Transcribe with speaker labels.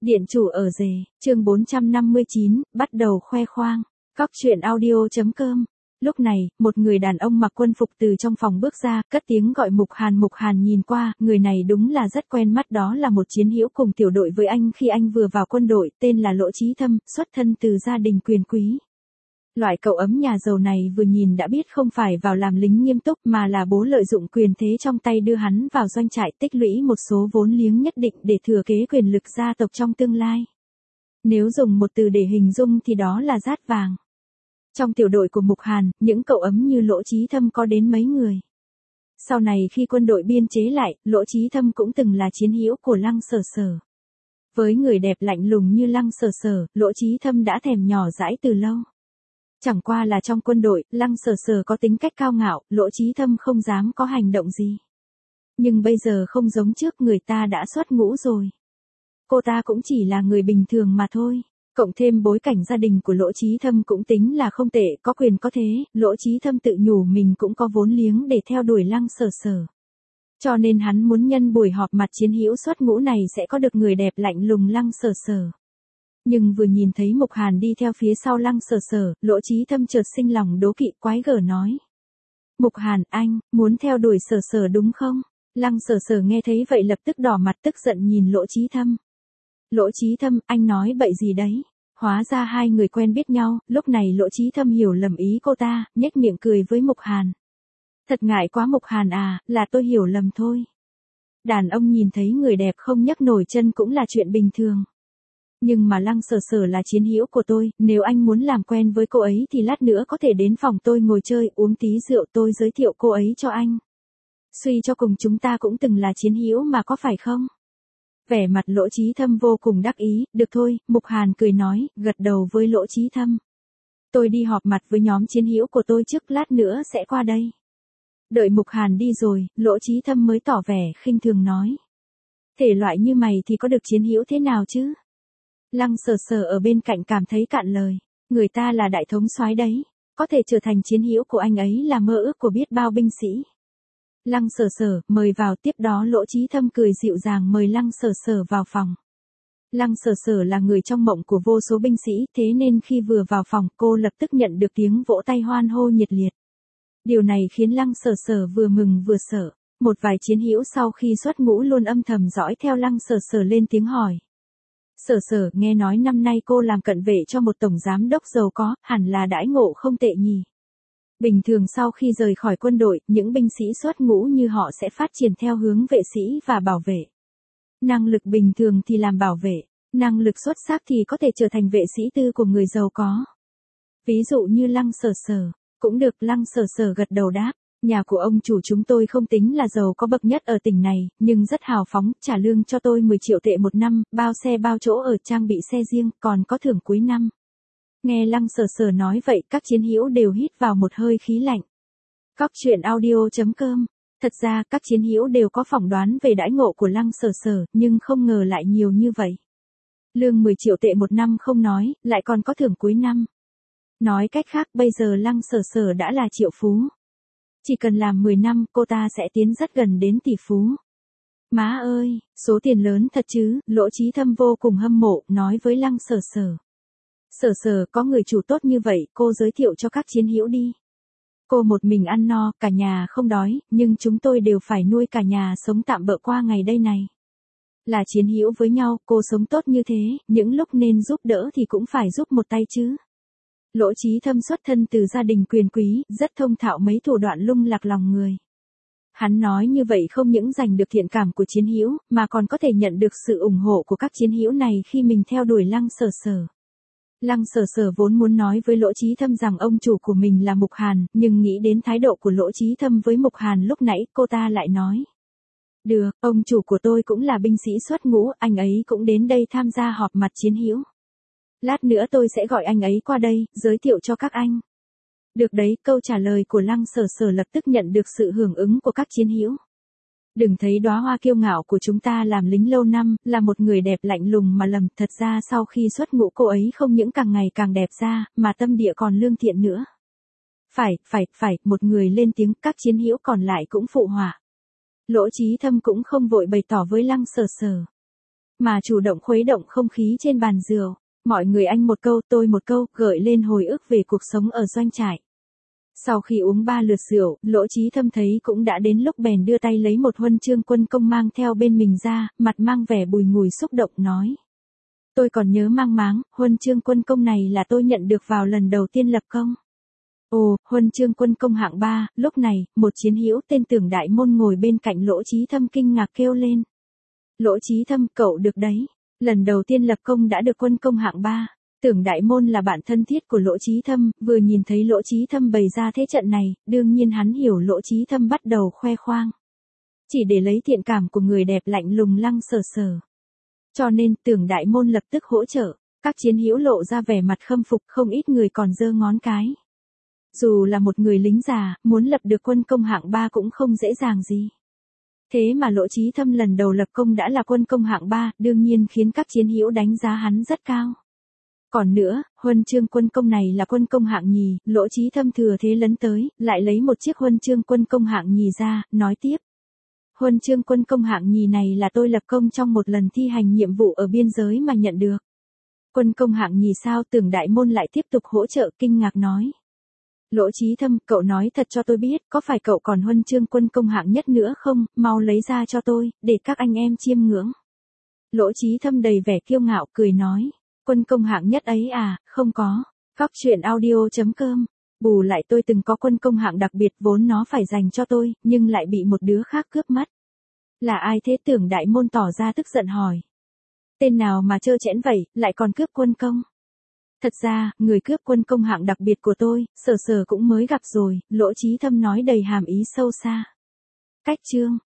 Speaker 1: Điện chủ ở rể, chương 459, bắt đầu khoe khoang. Cóc truyện audio.com. Lúc này, một người đàn ông mặc quân phục từ trong phòng bước ra, cất tiếng gọi Mục Hàn. Mục Hàn nhìn qua, người này đúng là rất quen mắt, đó là một chiến hữu cùng tiểu đội với anh khi anh vừa vào quân đội, tên là Lỗ Chí Thâm, xuất thân từ gia đình quyền quý. Loại cậu ấm nhà giàu này vừa nhìn đã biết không phải vào làm lính nghiêm túc mà là bố lợi dụng quyền thế trong tay đưa hắn vào doanh trại tích lũy một số vốn liếng nhất định để thừa kế quyền lực gia tộc trong tương lai. Nếu dùng một từ để hình dung thì đó là rát vàng. Trong tiểu đội của Mục Hàn, những cậu ấm như Lỗ Chí Thâm có đến mấy người. Sau này khi quân đội biên chế lại, Lỗ Chí Thâm cũng từng là chiến hữu của Lăng Sở Sở. Với người đẹp lạnh lùng như Lăng Sở Sở, Lỗ Chí Thâm đã thèm nhỏ dãi từ lâu. Chẳng qua là trong quân đội, Lăng Sở Sở có tính cách cao ngạo, Lỗ Chí Thâm không dám có hành động gì. Nhưng bây giờ không giống trước, người ta đã xuất ngũ rồi. Cô ta cũng chỉ là người bình thường mà thôi. Cộng thêm bối cảnh gia đình của Lỗ Chí Thâm cũng tính là không tệ, có quyền có thế, Lỗ Chí Thâm tự nhủ mình cũng có vốn liếng để theo đuổi Lăng Sở Sở. Cho nên hắn muốn nhân buổi họp mặt chiến hữu xuất ngũ này sẽ có được người đẹp lạnh lùng Lăng Sở Sở. Nhưng vừa nhìn thấy Mục Hàn đi theo phía sau Lăng Sở Sở, Lỗ Chí Thâm chợt sinh lòng đố kỵ, quái gở nói. Mục Hàn, anh, muốn theo đuổi Sở Sở đúng không? Lăng Sở Sở nghe thấy vậy lập tức đỏ mặt tức giận nhìn Lỗ Chí Thâm. Lỗ Chí Thâm, anh nói bậy gì đấy? Hóa ra hai người quen biết nhau, lúc này Lỗ Chí Thâm hiểu lầm ý cô ta, nhếch miệng cười với Mục Hàn. Thật ngại quá Mục Hàn à, là tôi hiểu lầm thôi. Đàn ông nhìn thấy người đẹp không nhấc nổi chân cũng là chuyện bình thường. Nhưng mà Lăng Sở Sở là chiến hữu của tôi, nếu anh muốn làm quen với cô ấy thì lát nữa có thể đến phòng tôi ngồi chơi, uống tí rượu, tôi giới thiệu cô ấy cho anh. Suy cho cùng chúng ta cũng từng là chiến hữu mà có phải không? Vẻ mặt Lỗ Chí Thâm vô cùng đắc ý, được thôi, Mục Hàn cười nói, gật đầu với Lỗ Chí Thâm. Tôi đi họp mặt với nhóm chiến hữu của tôi trước, lát nữa sẽ qua đây. Đợi Mục Hàn đi rồi, Lỗ Chí Thâm mới tỏ vẻ khinh thường nói. Thể loại như mày thì có được chiến hữu thế nào chứ? Lăng Sở Sở ở bên cạnh cảm thấy cạn lời, người ta là đại thống soái đấy, có thể trở thành chiến hữu của anh ấy là mơ ước của biết bao binh sĩ. Lăng Sở Sở, mời vào. Tiếp đó Lỗ Chí Thâm cười dịu dàng mời Lăng Sở Sở vào phòng. Lăng Sở Sở là người trong mộng của vô số binh sĩ, thế nên khi vừa vào phòng cô lập tức nhận được tiếng vỗ tay hoan hô nhiệt liệt. Điều này khiến Lăng Sở Sở vừa mừng vừa sợ. Một vài chiến hữu sau khi xuất ngũ luôn âm thầm dõi theo Lăng Sở Sở lên tiếng hỏi. Sở Sở, nghe nói năm nay cô làm cận vệ cho một tổng giám đốc giàu có, hẳn là đãi ngộ không tệ nhỉ? Bình thường sau khi rời khỏi quân đội, những binh sĩ xuất ngũ như họ sẽ phát triển theo hướng vệ sĩ và bảo vệ. Năng lực bình thường thì làm bảo vệ, năng lực xuất sắc thì có thể trở thành vệ sĩ tư của người giàu có. Ví dụ như Lăng Sở Sở, cũng được. Lăng Sở Sở gật đầu đáp. Nhà của ông chủ chúng tôi không tính là giàu có bậc nhất ở tỉnh này, nhưng rất hào phóng, trả lương cho tôi 10 triệu tệ một năm, bao xe bao chỗ ở, trang bị xe riêng, còn có thưởng cuối năm. Nghe Lăng Sở Sở nói vậy, các chiến hữu đều hít vào một hơi khí lạnh. Cóc truyện audio.com. Thật ra các chiến hữu đều có phỏng đoán về đãi ngộ của Lăng Sở Sở, nhưng không ngờ lại nhiều như vậy. Lương 10 triệu tệ một năm không nói, lại còn có thưởng cuối năm. Nói cách khác bây giờ Lăng Sở Sở đã là triệu phú. Chỉ cần làm 10 năm, cô ta sẽ tiến rất gần đến tỷ phú. Má ơi, số tiền lớn thật chứ? Lỗ Chí Thâm vô cùng hâm mộ, nói với Lăng Sở Sở. Sở Sở, có người chủ tốt như vậy, cô giới thiệu cho các chiến hữu đi. Cô một mình ăn no, cả nhà không đói, nhưng chúng tôi đều phải nuôi cả nhà sống tạm bợ qua ngày đây này. Là chiến hữu với nhau, cô sống tốt như thế, những lúc nên giúp đỡ thì cũng phải giúp một tay chứ. Lỗ Chí Thâm xuất thân từ gia đình quyền quý, rất thông thạo mấy thủ đoạn lung lạc lòng người. Hắn nói như vậy không những giành được thiện cảm của chiến hữu, mà còn có thể nhận được sự ủng hộ của các chiến hữu này khi mình theo đuổi Lăng Sở Sở. Lăng Sở Sở vốn muốn nói với Lỗ Chí Thâm rằng ông chủ của mình là Mục Hàn, nhưng nghĩ đến thái độ của Lỗ Chí Thâm với Mục Hàn lúc nãy, cô ta lại nói. Được, ông chủ của tôi cũng là binh sĩ xuất ngũ, anh ấy cũng đến đây tham gia họp mặt chiến hữu. Lát nữa tôi sẽ gọi anh ấy qua đây, giới thiệu cho các anh. Được đấy, câu trả lời của Lăng Sở Sở lập tức nhận được sự hưởng ứng của các chiến hữu. Đừng thấy đóa hoa kiêu ngạo của chúng ta làm lính lâu năm, là một người đẹp lạnh lùng mà lầm, thật ra sau khi xuất ngũ cô ấy không những càng ngày càng đẹp ra, mà tâm địa còn lương thiện nữa. Phải, một người lên tiếng, các chiến hữu còn lại cũng phụ họa. Lỗ Chí Thâm cũng không vội bày tỏ với Lăng Sở Sở. mà chủ động khuấy động không khí trên bàn rượu. Mọi người anh một câu tôi một câu, gợi lên hồi ức về cuộc sống ở doanh trại. Sau khi uống 3 lượt rượu, Lỗ Chí Thâm thấy cũng đã đến lúc bèn đưa tay lấy một huân chương quân công mang theo bên mình ra, mặt mang vẻ bùi ngùi xúc động nói. Tôi còn nhớ mang máng, huân chương quân công này là tôi nhận được vào lần đầu tiên lập công. Ồ, huân chương quân công hạng 3, lúc này, một chiến hữu tên Tưởng Đại Môn ngồi bên cạnh Lỗ Chí Thâm kinh ngạc kêu lên. Lỗ Chí Thâm, cậu được đấy. Lần đầu tiên lập công đã được quân công hạng 3. Tưởng Đại Môn là bạn thân thiết của Lỗ Chí Thâm, vừa nhìn thấy Lỗ Chí Thâm bày ra thế trận này, đương nhiên hắn hiểu Lỗ Chí Thâm bắt đầu khoe khoang. Chỉ để lấy thiện cảm của người đẹp lạnh lùng lăng sờ sờ. Cho nên Tưởng Đại Môn lập tức hỗ trợ, các chiến hữu lộ ra vẻ mặt khâm phục, không ít người còn giơ ngón cái. Dù là một người lính già, muốn lập được quân công hạng 3 cũng không dễ dàng gì. Thế mà Lỗ Chí Thâm lần đầu lập công đã là quân công hạng 3, đương nhiên khiến các chiến hữu đánh giá hắn rất cao. Còn nữa, huân chương quân công này là quân công hạng nhì, Lỗ Chí Thâm thừa thế lấn tới, lại lấy một chiếc huân chương quân công hạng nhì ra, nói tiếp. Huân chương quân công hạng nhì này là tôi lập công trong một lần thi hành nhiệm vụ ở biên giới mà nhận được. Quân công hạng nhì sao? Tưởng Đại Môn lại tiếp tục hỗ trợ kinh ngạc nói. Lỗ Chí Thâm, cậu nói thật cho tôi biết, có phải cậu còn huân chương quân công hạng nhất nữa không, mau lấy ra cho tôi, để các anh em chiêm ngưỡng. Lỗ Chí Thâm đầy vẻ kiêu ngạo cười nói, quân công hạng nhất ấy à, không có. Góc truyện audio.com, bù lại tôi từng có quân công hạng đặc biệt vốn nó phải dành cho tôi, nhưng lại bị một đứa khác cướp mất. Là ai thế? Tưởng Đại Môn tỏ ra tức giận hỏi. Tên nào mà trơ trẽn vậy, lại còn cướp quân công? Thật ra, người cướp quân công hạng đặc biệt của tôi, Sở cũng mới gặp rồi, Lỗ Chí Thâm nói đầy hàm ý sâu xa. Cách chương